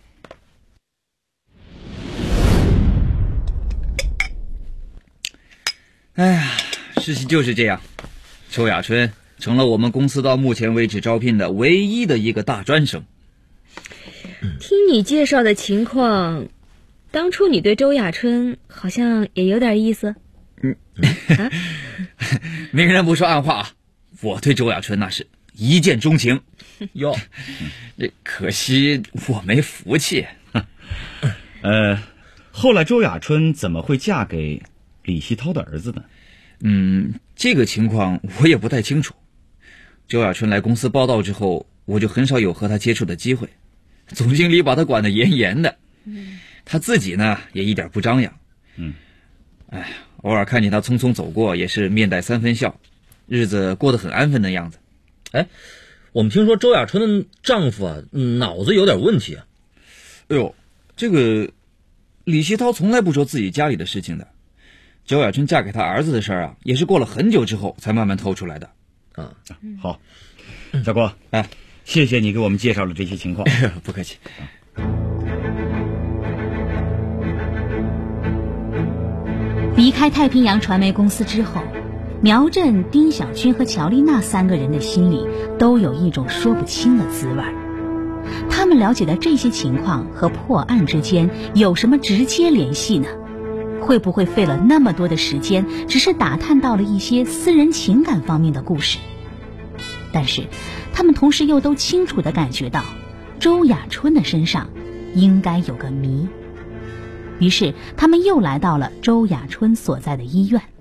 哎呀，事情就是这样，周亚春成了我们公司到目前为止招聘的唯一的一个大专生。 听你介绍的情况，当初你对周亚春好像也有点意思。 明人不说暗话啊，我对周亚春那是一见钟情。哟，可惜我没福气。 后来周亚春怎么会嫁给李希涛的儿子呢？ 这个情况我也不太清楚。周亚春来公司报道之后，我就很少有和他接触的机会。总经理把他管得严严的，他自己呢也一点不张扬。偶尔看见他匆匆走过，也是面带三分笑，日子过得很安分的样子。 我们听说周亚春的丈夫啊，脑子有点问题啊。 这个李希涛从来不说自己家里的事情的。周亚春嫁给他儿子的事儿啊，也是过了很久之后才慢慢透出来的。 好，小郭，谢谢你给我们介绍了这些情况。 不客气。 离开太平洋传媒公司之后，苗振、丁小军和乔丽娜三个人的心里都有一种说不清的滋味。他们了解的这些情况和破案之间有什么直接联系呢？会不会费了那么多的时间，只是打探到了一些私人情感方面的故事？但是他们同时又都清楚地感觉到，周亚春的身上应该有个谜。于是他们又来到了周亚春所在的医院。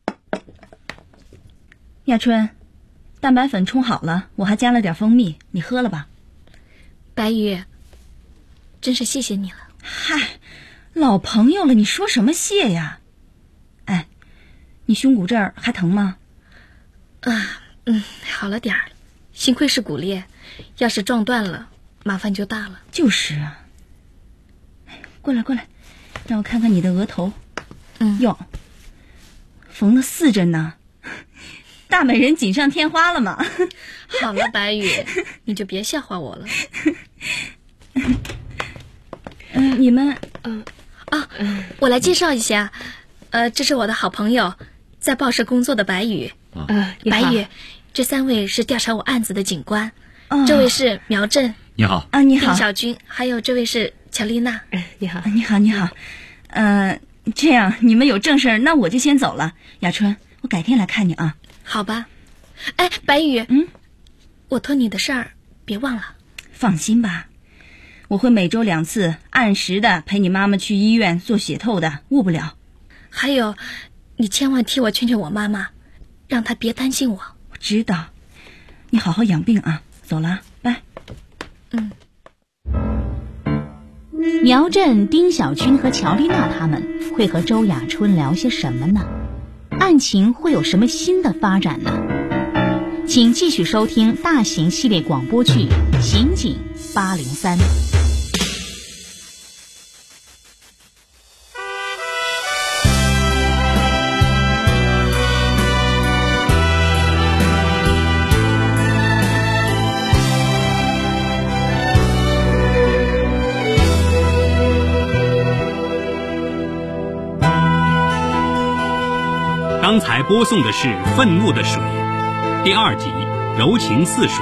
亚春，蛋白粉冲好了，我还加了点蜂蜜，你喝了吧。 白宇，真是谢谢你了。 嗨，老朋友了，你说什么谢呀？你胸骨这儿还疼吗？ 好了点儿，幸亏是骨裂，要是撞断了，麻烦就大了。 就是啊。过来，让我看看你的额头。哟，缝了4针呢，大美人锦上添花了嘛。 好了，白宇，你就别笑话我了。 你们我来介绍一下，这是我的好朋友，在报社工作的白宇。白宇，这3位是调查我案子的警官，这位是苗振。 你好。 你好。 丁小军，还有这位是乔丽娜。 你好。这样你们有正事儿，那我就先走了。亚春，我改天来看你啊。 好吧。白宇，我托你的事儿别忘了。 放心吧，我会每周2次按时的陪你妈妈去医院做血透的，误不了。 还有，你千万替我劝劝我妈妈，让她别担心我。 我知道，你好好养病啊。走了，拜。 苗振、丁小军和乔丽娜他们会和周亚春聊些什么呢？案情会有什么新的发展呢？请继续收听大型系列广播剧《刑警803》。 刚才播送的是《愤怒的水》第2集《柔情似水》，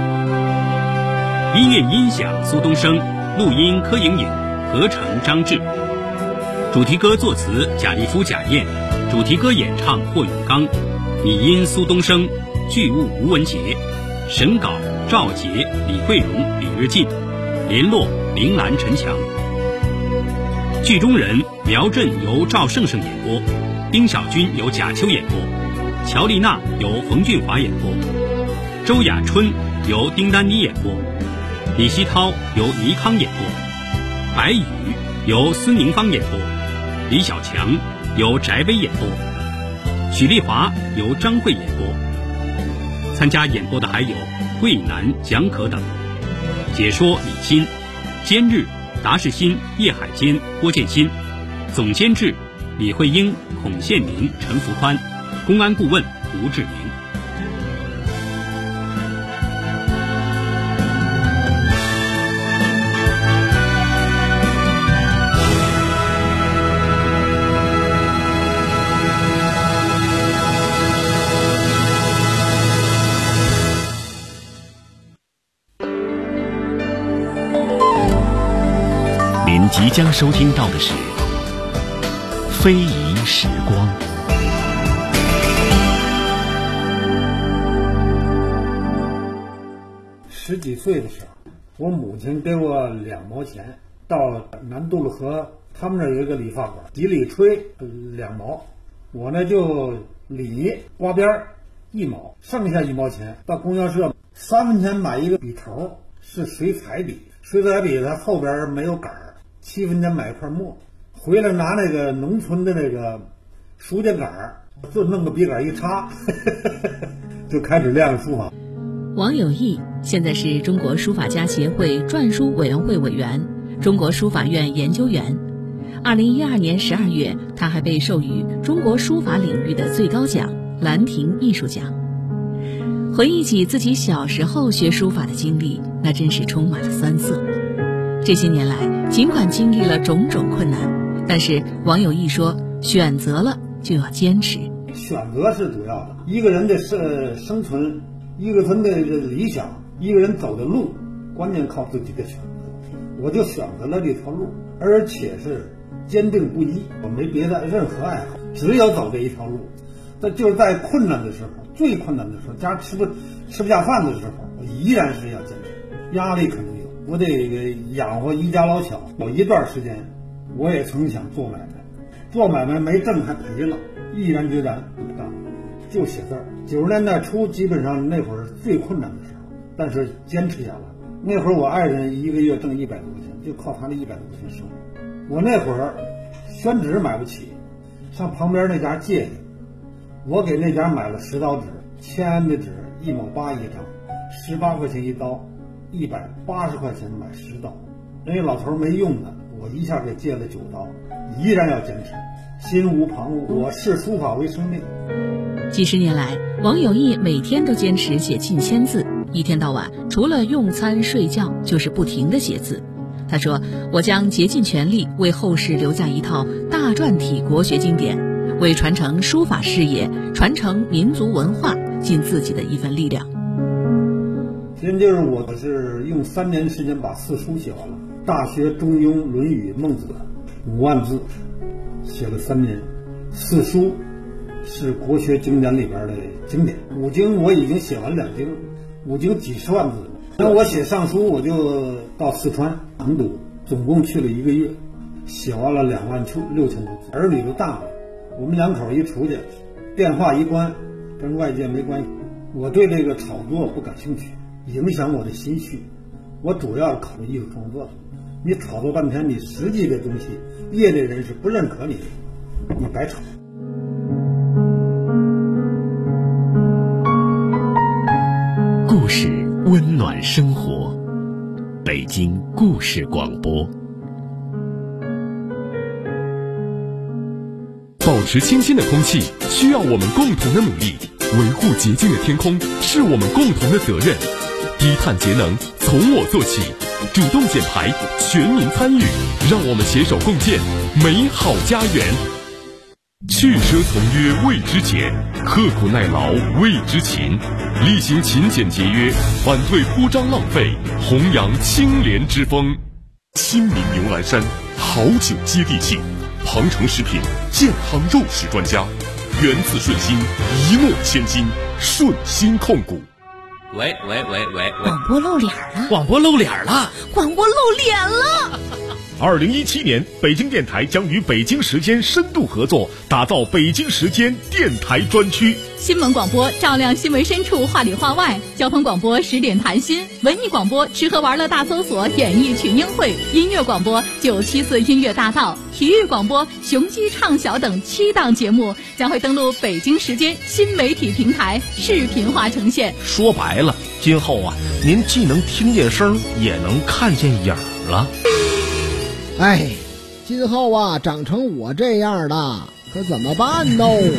音乐音响苏东升，录音柯莹莹，合成张志，主题歌作词贾立夫、贾燕，主题歌演唱霍永刚，拟音苏东升，剧务吴文杰，审稿赵杰、李桂荣、李日进，联络林兰、陈强。剧中人苗振由赵胜胜演播，丁小军由贾秋演播，乔丽娜由冯俊华演播，周亚春由丁丹妮演播，李希涛由倪康演播，白宇由孙宁芳演播，李小强由翟薇演播，许丽华由张慧演播。参加演播的还有桂南、蒋可等。解说李欣，监制达世新、叶海坚、郭建新，总监制李慧英、孔宪民、陈福宽，公安顾问吴志明。 您即将收听到的是《非遗时光》。 10几岁的时候，我母亲给我2毛钱，到南渡路河，他们那有一个理发馆，几里吹2毛，我呢就理刮边1毛，剩下1毛钱到供销社3分钱买一个笔头，是水彩笔，水彩笔它后边没有杆儿，7分钱买一块墨，回来拿那个农村的那个书架杆儿，就弄个笔杆一插，就开始练书法。 王有义现在是中国书法家协会篆书委员会委员、中国书法院研究员。2012年12月，他还被授予中国书法领域的最高奖兰亭艺术奖。回忆起自己小时候学书法的经历，那真是充满了酸涩。这些年来，尽管经历了种种困难，但是王有义说，选择了就要坚持。 选择是主要的，一个人的生存，一个人的理想，一个人走的路，关键靠自己的选择。我就选择了这条路，而且是坚定不移，我没别的任何爱好，只有走这一条路。但就是在困难的时候，最困难的时候，家吃不下饭的时候，我依然是要坚持。压力肯定有，我得养活一家老小。有一段时间，我也曾想做买卖，做买卖没挣还赔了，毅然决然不干，就写字儿。90年代初，基本上那会儿最困难的时候，但是坚持下来。那会儿我爱人一个月挣100多块钱，就靠他那100多块钱生活。我那会儿宣纸买不起，上旁边那家借去，我给那家买了10刀纸，签的纸1毛8一张，18块钱一刀，180块钱买10刀。人家老头没用的，我一下给借了9刀，依然要坚持，心无旁骛。我视书法为生命。 几十年来，王有义每天都坚持写近1000字，一天到晚除了用餐睡觉就是不停地写字。他说，我将竭尽全力为后世留下一套大篆体国学经典，为传承书法事业、传承民族文化尽自己的一份力量。 现在就是我是用3年时间把4书写完了，《大学》《中庸》《论语》《孟子》5万字，写了3年。4书是国学经典里边的经典，5经我已经写完2经，5经几十万字。那我写上书，我就到四川成都，总共去了1个月，写完了26000多字。儿女都大了，我们2口一出去，电话一关，跟外界没关系。我对这个炒作不感兴趣，影响我的心绪。我主要是考虑艺术创作的。你炒作半天，你实际的东西，业内人士不认可你，你白炒。 故事温暖生活，北京故事广播。 保持清新的空气需要我们共同的努力，维护洁净的天空是我们共同的责任。低碳节能从我做起，主动减排，全民参与，让我们携手共建美好家园。去奢从约为之俭，刻苦耐劳为之勤，力行勤俭节约，反对铺张浪费，弘扬清廉之风。亲民牛栏山，好酒接地气，庞城食品健康肉食专家，源自顺心，一诺千金，顺心控股。 喂， 广播露脸了！ 广播露脸了！ 广播露脸了！ 2017年，北京电台将与北京时间深度合作，打造北京时间电台专区。 新闻广播照亮新闻深处，话里话外；交通广播10点谈心；文艺广播吃喝玩乐大搜索，演艺群英会；音乐广播974音乐大道；体育广播雄鸡畅晓等7档节目将会登陆北京时间新媒体平台，视频化呈现。 说白了，今后啊，您既能听见声，也能看见影儿了。 哎，今后啊，长成我这样的，可怎么办呢？